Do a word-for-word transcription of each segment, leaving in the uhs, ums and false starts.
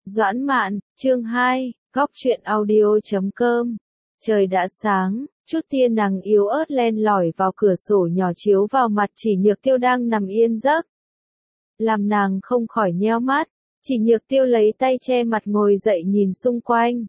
Doãn Mạn, chương hai, góc truyện audio chấm com. Trời đã sáng, chút tia nắng yếu ớt len lỏi vào cửa sổ nhỏ chiếu vào mặt Chỉ Nhược Tiêu đang nằm yên giấc. Làm nàng không khỏi nheo mắt, Chỉ Nhược Tiêu lấy tay che mặt ngồi dậy nhìn xung quanh.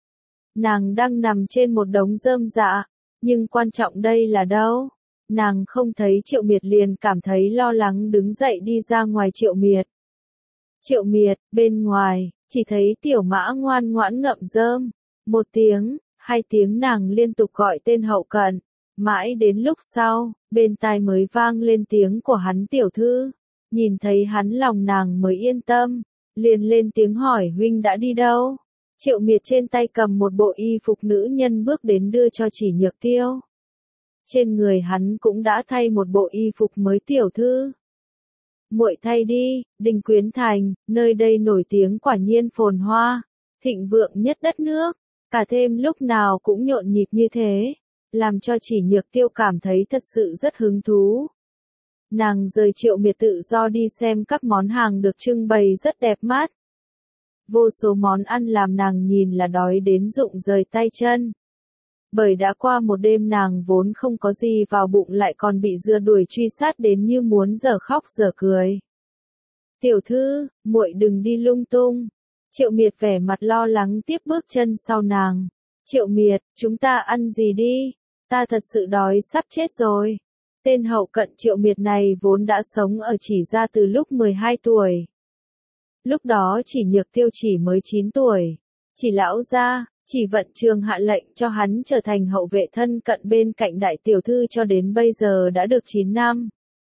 Nàng đang nằm trên một đống rơm rạ, nhưng quan trọng đây là đâu? Nàng không thấy Triệu Miệt liền cảm thấy lo lắng đứng dậy đi ra ngoài Triệu Miệt. Triệu Miệt, bên ngoài, chỉ thấy tiểu mã ngoan ngoãn ngậm rơm. Một tiếng, hai tiếng nàng liên tục gọi tên hậu cận. Mãi đến lúc sau, bên tai mới vang lên tiếng của hắn tiểu thư. Nhìn thấy hắn lòng nàng mới yên tâm. Liền lên tiếng hỏi huynh đã đi đâu? Triệu Miệt trên tay cầm một bộ y phục nữ nhân bước đến đưa cho Chỉ Nhược Tiêu. Trên người hắn cũng đã thay một bộ y phục mới tiểu thư. Muội thay đi, Đình Quyến Thành, nơi đây nổi tiếng quả nhiên phồn hoa, thịnh vượng nhất đất nước, cả thêm lúc nào cũng nhộn nhịp như thế, làm cho Chỉ Nhược Tiêu cảm thấy thật sự rất hứng thú. Nàng rời Triệu Miệt tự do đi xem các món hàng được trưng bày rất đẹp mắt. Vô số món ăn làm nàng nhìn là đói đến rụng rời tay chân. Bởi đã qua một đêm nàng vốn không có gì vào bụng lại còn bị dưa đuổi truy sát đến như muốn giờ khóc giờ cười. Tiểu thư, muội đừng đi lung tung. Triệu Miệt vẻ mặt lo lắng tiếp bước chân sau nàng. Triệu Miệt, chúng ta ăn gì đi? Ta thật sự đói sắp chết rồi. Tên hậu cận Triệu Miệt này vốn đã sống ở Chỉ gia từ lúc mười hai tuổi. Lúc đó Chỉ Nhược Tiêu chỉ mới chín tuổi. Chỉ lão gia, Chỉ Vận Trường hạ lệnh cho hắn trở thành hậu vệ thân cận bên cạnh đại tiểu thư cho đến bây giờ đã được chín năm.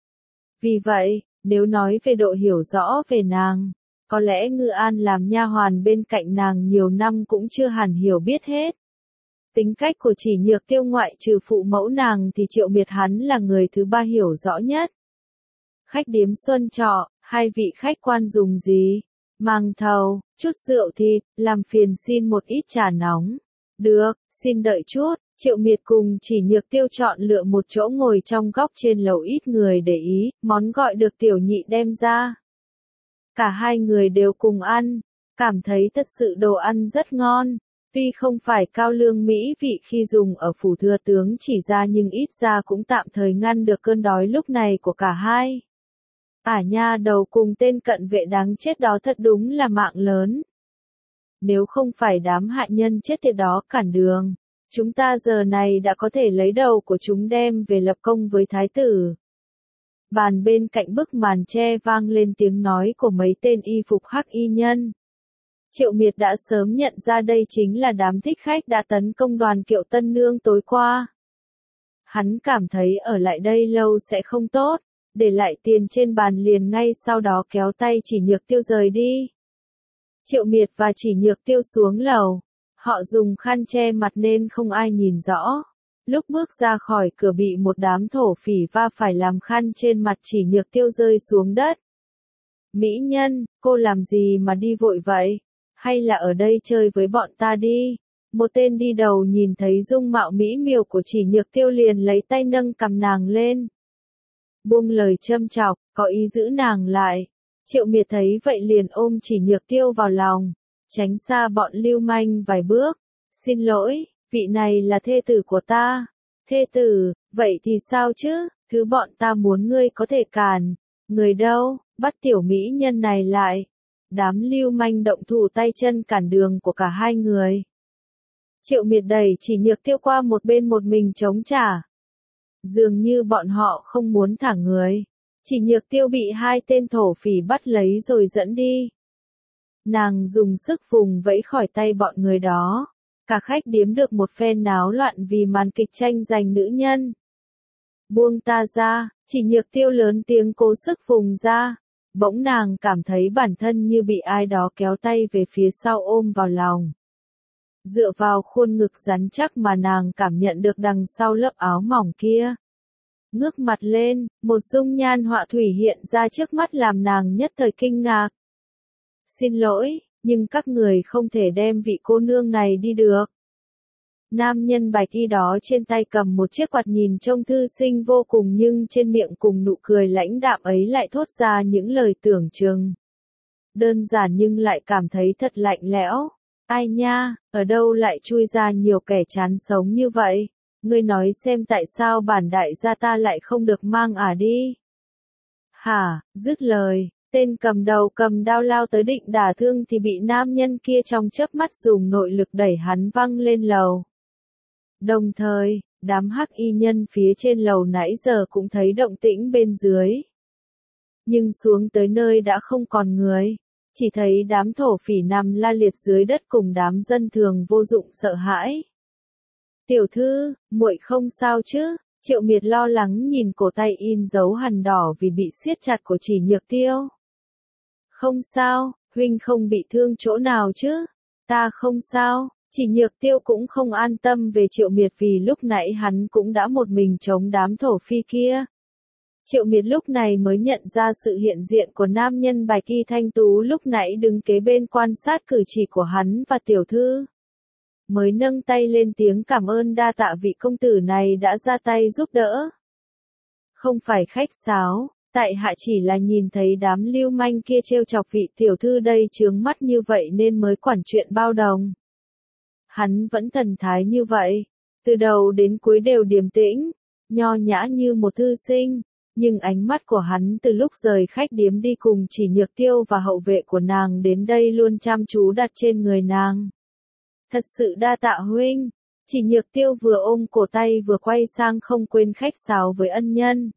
Vì vậy, nếu nói về độ hiểu rõ về nàng, có lẽ Ngư An làm nha hoàn bên cạnh nàng nhiều năm cũng chưa hẳn hiểu biết hết. Tính cách của Chỉ Nhược Tiêu ngoại trừ phụ mẫu nàng thì Triệu Miệt hắn là người thứ ba hiểu rõ nhất. Khách điếm Xuân Trọ, hai vị khách quan dùng gì? Màng thầu, chút rượu thịt, làm phiền xin một ít trà nóng. Được, xin đợi chút. Triệu Miệt cùng Chỉ Nhược Tiêu chọn lựa một chỗ ngồi trong góc trên lầu ít người để ý, món gọi được tiểu nhị đem ra. Cả hai người đều cùng ăn, cảm thấy thật sự đồ ăn rất ngon. Tuy không phải cao lương mỹ vị khi dùng ở phủ thừa tướng Chỉ ra nhưng ít ra cũng tạm thời ngăn được cơn đói lúc này của cả hai. Ả nha đầu cùng tên cận vệ đáng chết đó thật đúng là mạng lớn. Nếu không phải đám hạ nhân chết tiệt đó cản đường, chúng ta giờ này đã có thể lấy đầu của chúng đem về lập công với thái tử. Bàn bên cạnh bức màn tre vang lên tiếng nói của mấy tên y phục hắc y nhân. Triệu Miệt đã sớm nhận ra đây chính là đám thích khách đã tấn công đoàn Kiệu Tân Nương tối qua. Hắn cảm thấy ở lại đây lâu sẽ không tốt. Để lại tiền trên bàn liền ngay sau đó kéo tay Chỉ Nhược Tiêu rời đi. Triệu Miệt và Chỉ Nhược Tiêu xuống lầu. Họ dùng khăn che mặt nên không ai nhìn rõ. Lúc bước ra khỏi cửa bị một đám thổ phỉ va phải làm khăn trên mặt Chỉ Nhược Tiêu rơi xuống đất. Mỹ nhân, cô làm gì mà đi vội vậy? Hay là ở đây chơi với bọn ta đi? Một tên đi đầu nhìn thấy dung mạo mỹ miều của Chỉ Nhược Tiêu liền lấy tay nâng cằm nàng lên. Buông lời châm chọc, có ý giữ nàng lại. Triệu Miệt thấy vậy liền ôm Chỉ Nhược Tiêu vào lòng, tránh xa bọn lưu manh vài bước. Xin lỗi, vị này là thê tử của ta. Thê tử, vậy thì sao chứ, thứ bọn ta muốn ngươi có thể cản. Người đâu, bắt tiểu mỹ nhân này lại. Đám lưu manh động thủ tay chân cản đường của cả hai người. Triệu Miệt đẩy Chỉ Nhược Tiêu qua một bên một mình chống trả. Dường như bọn họ không muốn thả người. Chỉ Nhược Tiêu bị hai tên thổ phỉ bắt lấy rồi dẫn đi. Nàng dùng sức vùng vẫy khỏi tay bọn người đó. Cả khách điếm được một phen náo loạn vì màn kịch tranh giành nữ nhân. Buông ta ra, Chỉ Nhược Tiêu lớn tiếng cố sức vùng ra. Bỗng nàng cảm thấy bản thân như bị ai đó kéo tay về phía sau ôm vào lòng. Dựa vào khuôn ngực rắn chắc mà nàng cảm nhận được đằng sau lớp áo mỏng kia. Ngước mặt lên, một dung nhan họa thủy hiện ra trước mắt làm nàng nhất thời kinh ngạc. Xin lỗi, nhưng các người không thể đem vị cô nương này đi được. Nam nhân bạch y đó trên tay cầm một chiếc quạt nhìn trông thư sinh vô cùng nhưng trên miệng cùng nụ cười lãnh đạm ấy lại thốt ra những lời tưởng chừng. đơn giản nhưng lại cảm thấy thật lạnh lẽo. Ai nha, ở đâu lại chui ra nhiều kẻ chán sống như vậy? Ngươi nói xem tại sao bản đại gia ta lại không được mang ả đi? Hả, dứt lời, tên cầm đầu cầm đao lao tới định đả thương thì bị nam nhân kia trong chớp mắt dùng nội lực đẩy hắn văng lên lầu. Đồng thời, đám hắc y nhân phía trên lầu nãy giờ cũng thấy động tĩnh bên dưới. Nhưng xuống tới nơi đã không còn người, chỉ thấy đám thổ phỉ nằm la liệt dưới đất cùng đám dân thường vô dụng sợ hãi. Tiểu thư, muội không sao chứ? Triệu Miệt lo lắng nhìn cổ tay in dấu hằn đỏ vì bị siết chặt của Chỉ Nhược Tiêu. Không sao, huynh không bị thương chỗ nào chứ? Ta không sao. Chỉ Nhược Tiêu cũng không an tâm về Triệu Miệt vì lúc nãy hắn cũng đã một mình chống đám thổ phi kia. Triệu Miệt lúc này mới nhận ra sự hiện diện của nam nhân Bạch Y Thanh Tú lúc nãy đứng kế bên quan sát cử chỉ của hắn và tiểu thư. Mới nâng tay lên tiếng cảm ơn đa tạ vị công tử này đã ra tay giúp đỡ. Không phải khách sáo, tại hạ chỉ là nhìn thấy đám lưu manh kia trêu chọc vị tiểu thư đây chướng mắt như vậy nên mới quản chuyện bao đồng. Hắn vẫn thần thái như vậy, từ đầu đến cuối đều điềm tĩnh, nho nhã như một thư sinh, nhưng ánh mắt của hắn từ lúc rời khách điếm đi cùng Chỉ Nhược Tiêu và hậu vệ của nàng đến đây luôn chăm chú đặt trên người nàng. Thật sự đa tạ huynh. Chỉ Nhược Tiêu vừa ôm cổ tay vừa quay sang không quên khách sáo với ân nhân.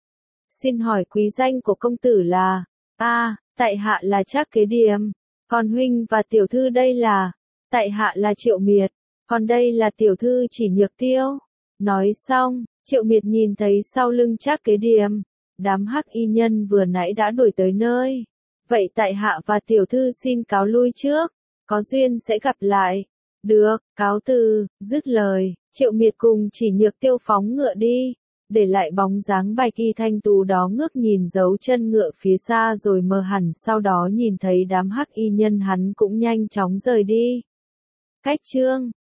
Xin hỏi quý danh của công tử là? A, à, tại hạ là Trác Kế Điềm. Còn huynh và tiểu thư đây là? Tại hạ là Triệu Miệt. Còn đây là tiểu thư Chỉ Nhược Tiêu. Nói xong, Triệu Miệt nhìn thấy sau lưng Trác Kế Điềm, đám hắc y nhân vừa nãy đã đuổi tới nơi. Vậy tại hạ và tiểu thư xin cáo lui trước, có duyên sẽ gặp lại. Được, cáo từ. Dứt lời, Triệu Miệt cùng Chỉ Nhược Tiêu phóng ngựa đi, để lại bóng dáng Bạch Y Thanh Tú đó ngước nhìn dấu chân ngựa phía xa rồi mờ hẳn, sau đó nhìn thấy đám hắc y nhân hắn cũng nhanh chóng rời đi. Cách chương